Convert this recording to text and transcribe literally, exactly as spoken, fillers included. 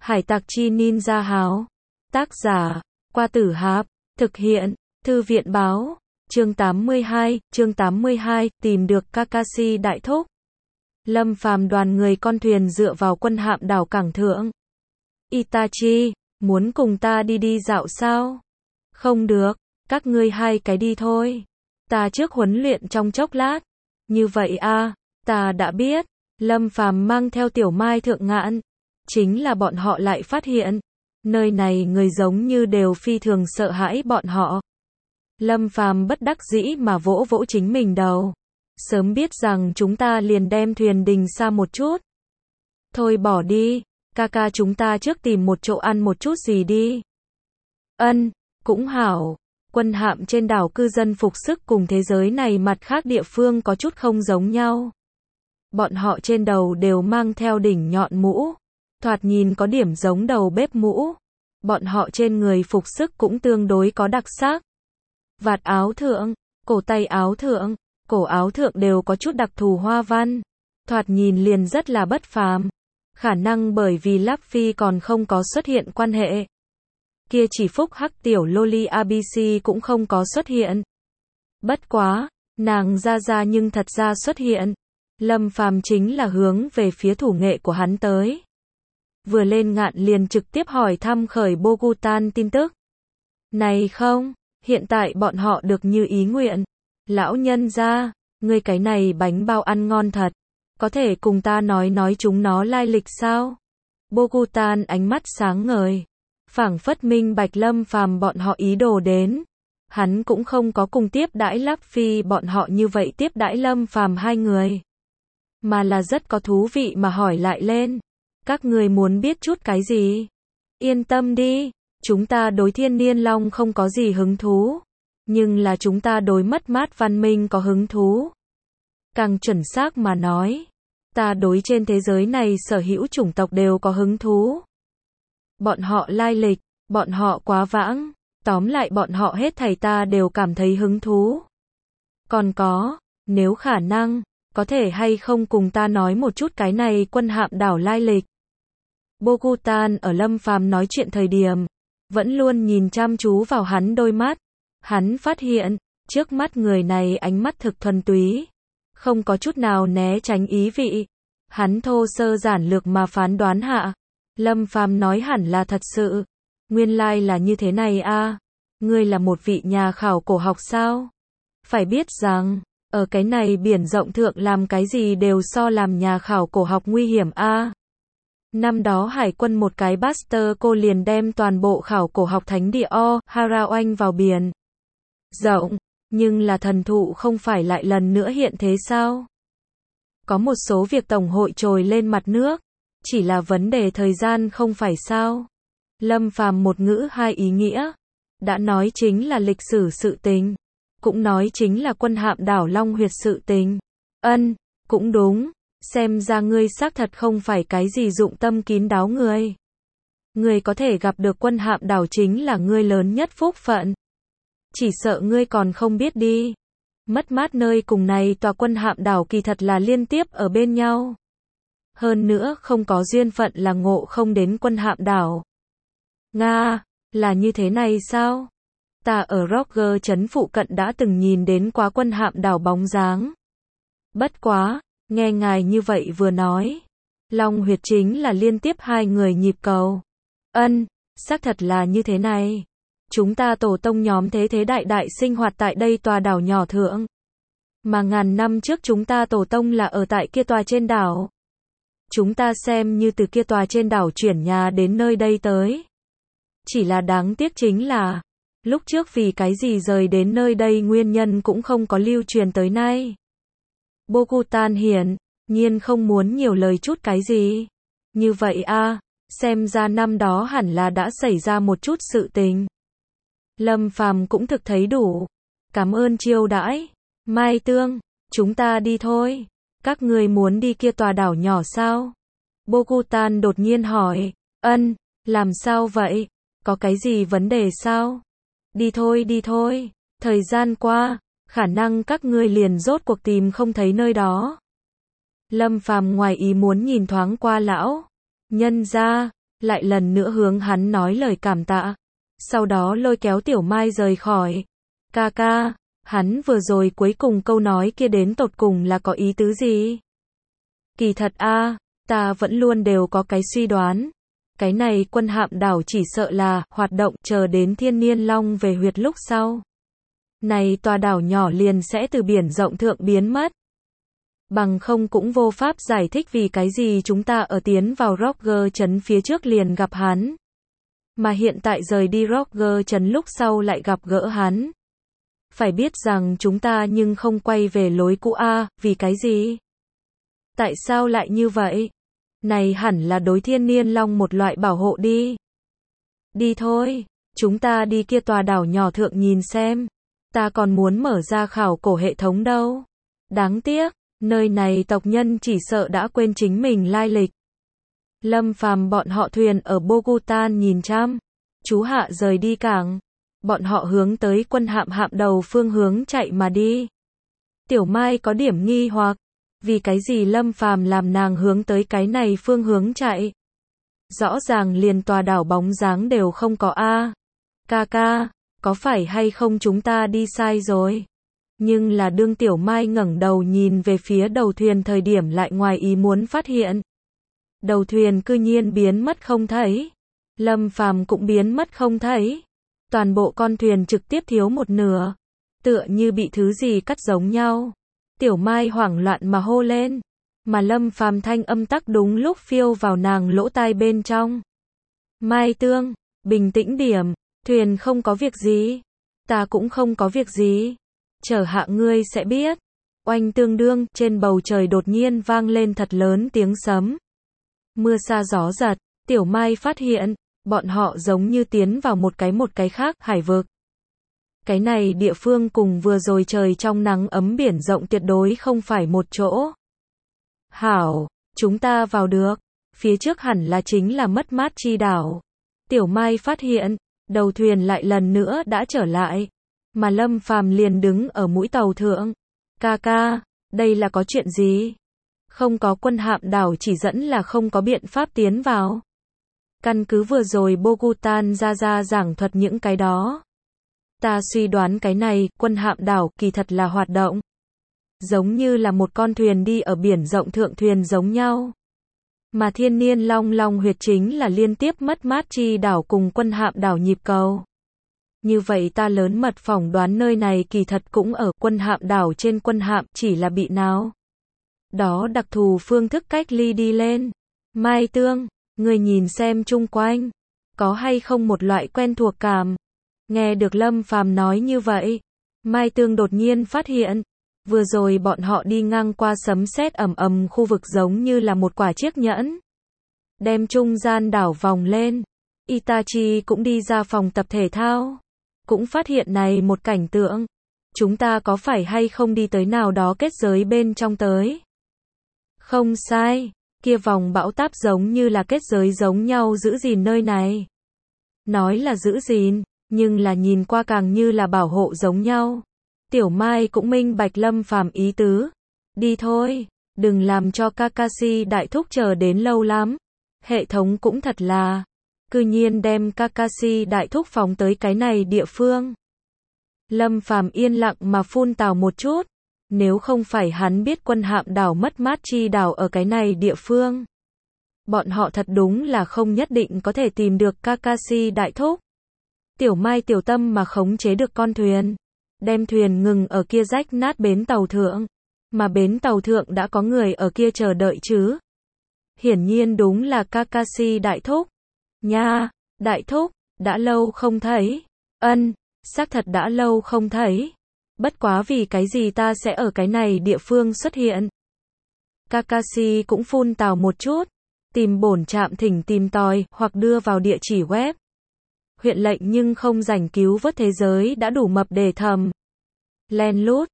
Hải tặc chi ninja háo. Tác giả, Qua Tử Hạp. Thực hiện, Thư viện báo. Chương tám mươi hai, chương tám mươi hai, tìm được Kakashi đại thúc. Lâm Phàm đoàn người con thuyền dựa vào quân hạm đảo cảng thượng. Itachi, muốn cùng ta đi đi dạo sao? Không được, các ngươi hai cái đi thôi. Ta trước huấn luyện trong chốc lát. Như vậy a, ta đã biết. Lâm Phàm mang theo Tiểu Mai Thượng Ngạn. Chính là bọn họ lại phát hiện. Nơi này người giống như đều phi thường sợ hãi bọn họ. Lâm Phàm bất đắc dĩ mà vỗ vỗ chính mình đầu. Sớm biết rằng chúng ta liền đem thuyền đình xa một chút. Thôi bỏ đi, ca ca chúng ta trước tìm một chỗ ăn một chút gì đi. Ân, cũng hảo. Quân hạm trên đảo cư dân phục sức cùng thế giới này mặt khác địa phương có chút không giống nhau. Bọn họ trên đầu đều mang theo đỉnh nhọn mũ. Thoạt nhìn có điểm giống đầu bếp mũ. Bọn họ trên người phục sức cũng tương đối có đặc sắc. Vạt áo thượng, cổ tay áo thượng, cổ áo thượng đều có chút đặc thù hoa văn. Thoạt nhìn liền rất là bất phàm. Khả năng bởi vì Luffy còn không có xuất hiện quan hệ. Kia chỉ phúc hắc tiểu loli a bê xê cũng không có xuất hiện. Bất quá, nàng ra ra nhưng thật ra xuất hiện. Lâm Phàm chính là hướng về phía thủ nghệ của hắn tới. Vừa lên ngạn liền trực tiếp hỏi thăm khởi Bogutan tin tức. Này không, hiện tại bọn họ được như ý nguyện. Lão nhân gia, ngươi cái này bánh bao ăn ngon thật. Có thể cùng ta nói nói chúng nó lai lịch sao? Bogutan ánh mắt sáng ngời. Phảng phất minh bạch Lâm Phàm bọn họ ý đồ đến. Hắn cũng không có cùng tiếp đãi Luffy bọn họ như vậy tiếp đãi Lâm Phàm hai người. Mà là rất có thú vị mà hỏi lại lên. Các người muốn biết chút cái gì? Yên tâm đi, chúng ta đối thiên niên long không có gì hứng thú. Nhưng là chúng ta đối mất mát văn minh có hứng thú. Càng chuẩn xác mà nói, ta đối trên thế giới này sở hữu chủng tộc đều có hứng thú. Bọn họ lai lịch, bọn họ quá vãng, tóm lại bọn họ hết thảy ta đều cảm thấy hứng thú. Còn có, nếu khả năng, có thể hay không cùng ta nói một chút cái này quân hạm đảo lai lịch. Bogutan ở Lâm Phàm nói chuyện thời điểm, vẫn luôn nhìn chăm chú vào hắn đôi mắt. Hắn phát hiện, trước mắt người này ánh mắt thực thuần túy, không có chút nào né tránh ý vị. Hắn thô sơ giản lược mà phán đoán hạ. Lâm Phàm nói hẳn là thật sự. Nguyên lai là như thế này a. Ngươi là một vị nhà khảo cổ học sao? Phải biết rằng, ở cái này biển rộng thượng làm cái gì đều so làm nhà khảo cổ học nguy hiểm a. Năm đó hải quân một cái Buster cô liền đem toàn bộ khảo cổ học thánh địa O Hara oanh vào biển rộng, nhưng là thần thụ không phải lại lần nữa hiện thế sao? Có một số việc tổng hội trồi lên mặt nước, chỉ là vấn đề thời gian không phải sao? Lâm Phàm một ngữ hai ý nghĩa, đã nói chính là lịch sử sự tình, cũng nói chính là quân hạm đảo Long Huyệt sự tình. Ân, cũng đúng, xem ra ngươi xác thật không phải cái gì dụng tâm kín đáo người. Ngươi có thể gặp được quân hạm đảo chính là ngươi lớn nhất phúc phận. Chỉ sợ ngươi còn không biết đi. Mất mát nơi cùng này tòa quân hạm đảo kỳ thật là liên tiếp ở bên nhau. Hơn nữa không có duyên phận là ngộ không đến quân hạm đảo. Nga, là như thế này sao? Ta ở Roger trấn phụ cận đã từng nhìn đến quá quân hạm đảo bóng dáng. Bất quá, nghe ngài như vậy vừa nói. Long Huyệt chính là liên tiếp hai người nhịp cầu. Ân, xác thật là như thế này. Chúng ta tổ tông nhóm thế thế đại đại sinh hoạt tại đây tòa đảo nhỏ thượng. Mà ngàn năm trước chúng ta tổ tông là ở tại kia tòa trên đảo. Chúng ta xem như từ kia tòa trên đảo chuyển nhà đến nơi đây tới. Chỉ là đáng tiếc chính là, lúc trước vì cái gì rời đến nơi đây nguyên nhân cũng không có lưu truyền tới nay. Bogutan hiển nhiên không muốn nhiều lời chút cái gì. Như vậy a, xem ra năm đó hẳn là đã xảy ra một chút sự tình. Lâm Phàm cũng thực thấy đủ. Cảm ơn chiêu đãi. Mai Tương, chúng ta đi thôi. Các người muốn đi kia tòa đảo nhỏ sao? Bogutan đột nhiên hỏi. Ân, làm sao vậy? Có cái gì vấn đề sao? Đi thôi đi thôi. Thời gian qua, khả năng các ngươi liền rốt cuộc tìm không thấy nơi đó. Lâm Phàm ngoài ý muốn nhìn thoáng qua lão nhân gia, lại lần nữa hướng hắn nói lời cảm tạ. Sau đó lôi kéo Tiểu Mai rời khỏi. Ca ca, hắn vừa rồi cuối cùng câu nói kia đến tột cùng là có ý tứ gì? Kỳ thật a, ta vẫn luôn đều có cái suy đoán. Cái này quân hạm đảo chỉ sợ là hoạt động chờ đến Thiên Niên Long về huyệt lúc sau. Này tòa đảo nhỏ liền sẽ từ biển rộng thượng biến mất. Bằng không cũng vô pháp giải thích vì cái gì chúng ta ở tiến vào Roger trấn phía trước liền gặp hắn. Mà hiện tại rời đi Roger trấn lúc sau lại gặp gỡ hắn. Phải biết rằng chúng ta nhưng không quay về lối cũ a, vì cái gì? Tại sao lại như vậy? Này hẳn là đối Thiên Niên Long một loại bảo hộ đi. Đi thôi, chúng ta đi kia tòa đảo nhỏ thượng nhìn xem. Ta còn muốn mở ra khảo cổ hệ thống đâu. Đáng tiếc, nơi này tộc nhân chỉ sợ đã quên chính mình lai lịch. Lâm Phàm bọn họ thuyền ở Bogutan nhìn chăm. Chú Hạ rời đi cảng. Bọn họ hướng tới quân hạm hạm đầu phương hướng chạy mà đi. Tiểu Mai có điểm nghi hoặc. Vì cái gì Lâm Phàm làm nàng hướng tới cái này phương hướng chạy? Rõ ràng liền tòa đảo bóng dáng đều không có a. Ca ca, có phải hay không chúng ta đi sai rồi? Nhưng là đương Tiểu Mai ngẩng đầu nhìn về phía đầu thuyền thời điểm lại ngoài ý muốn phát hiện. Đầu thuyền cư nhiên biến mất không thấy. Lâm Phàm cũng biến mất không thấy. Toàn bộ con thuyền trực tiếp thiếu một nửa. Tựa như bị thứ gì cắt giống nhau. Tiểu Mai hoảng loạn mà hô lên. Mà Lâm Phàm thanh âm tắc đúng lúc phiêu vào nàng lỗ tai bên trong. Mai Tương, bình tĩnh điểm. Thuyền không có việc gì. Ta cũng không có việc gì. Chờ hạ ngươi sẽ biết. Oanh tương đương, trên bầu trời đột nhiên vang lên thật lớn tiếng sấm. Mưa sa gió giật, Tiểu Mai phát hiện, bọn họ giống như tiến vào một cái một cái khác hải vực. Cái này địa phương cùng vừa rồi trời trong nắng ấm biển rộng tuyệt đối không phải một chỗ. Hảo, chúng ta vào được. Phía trước hẳn là chính là mất mát chi đảo. Tiểu Mai phát hiện, đầu thuyền lại lần nữa đã trở lại. Mà Lâm Phàm liền đứng ở mũi tàu thượng. Ca ca, đây là có chuyện gì? Không có quân hạm đảo chỉ dẫn là không có biện pháp tiến vào. Căn cứ vừa rồi Bogutan ra ra giảng thuật những cái đó. Ta suy đoán cái này, quân hạm đảo kỳ thật là hoạt động. Giống như là một con thuyền đi ở biển rộng thượng thuyền giống nhau. Mà Thiên Niên Long Long huyệt chính là liên tiếp mất mát chi đảo cùng quân hạm đảo nhịp cầu. Như vậy ta lớn mật phỏng đoán nơi này kỳ thật cũng ở quân hạm đảo trên quân hạm chỉ là bị nào. Đó đặc thù phương thức cách ly đi lên. Mai Tương, người nhìn xem chung quanh. Có hay không một loại quen thuộc cảm. Nghe được Lâm Phàm nói như vậy. Mai Tương đột nhiên phát hiện. Vừa rồi bọn họ đi ngang qua sấm sét ầm ầm khu vực giống như là một quả chiếc nhẫn. Đem trung gian đảo vòng lên. Itachi cũng đi ra phòng tập thể thao. Cũng phát hiện này một cảnh tượng. Chúng ta có phải hay không đi tới nào đó kết giới bên trong tới? Không sai, kia vòng bão táp giống như là kết giới giống nhau giữ gìn nơi này. Nói là giữ gìn, nhưng là nhìn qua càng như là bảo hộ giống nhau. Tiểu Mai cũng minh bạch Lâm Phàm ý tứ. Đi thôi, đừng làm cho Kakashi đại thúc chờ đến lâu lắm. Hệ thống cũng thật là, cư nhiên đem Kakashi đại thúc phóng tới cái này địa phương. Lâm Phàm yên lặng mà phun tào một chút. Nếu không phải hắn biết quân hạm đảo mất mát chi đảo ở cái này địa phương. Bọn họ thật đúng là không nhất định có thể tìm được Kakashi đại thúc. Tiểu Mai tiểu tâm mà khống chế được con thuyền. Đem thuyền ngừng ở kia rách nát bến tàu thượng. Mà bến tàu thượng đã có người ở kia chờ đợi chứ. Hiển nhiên đúng là Kakashi đại thúc. Nha, đại thúc, đã lâu không thấy. Ân, xác thật đã lâu không thấy. Bất quá vì cái gì ta sẽ ở cái này địa phương xuất hiện. Kakashi cũng phun tào một chút. Tìm bổn trạm thỉnh tìm tòi, hoặc đưa vào địa chỉ web. Huyện lệnh nhưng không rảnh cứu vớt thế giới đã đủ mập để thầm. Len lút,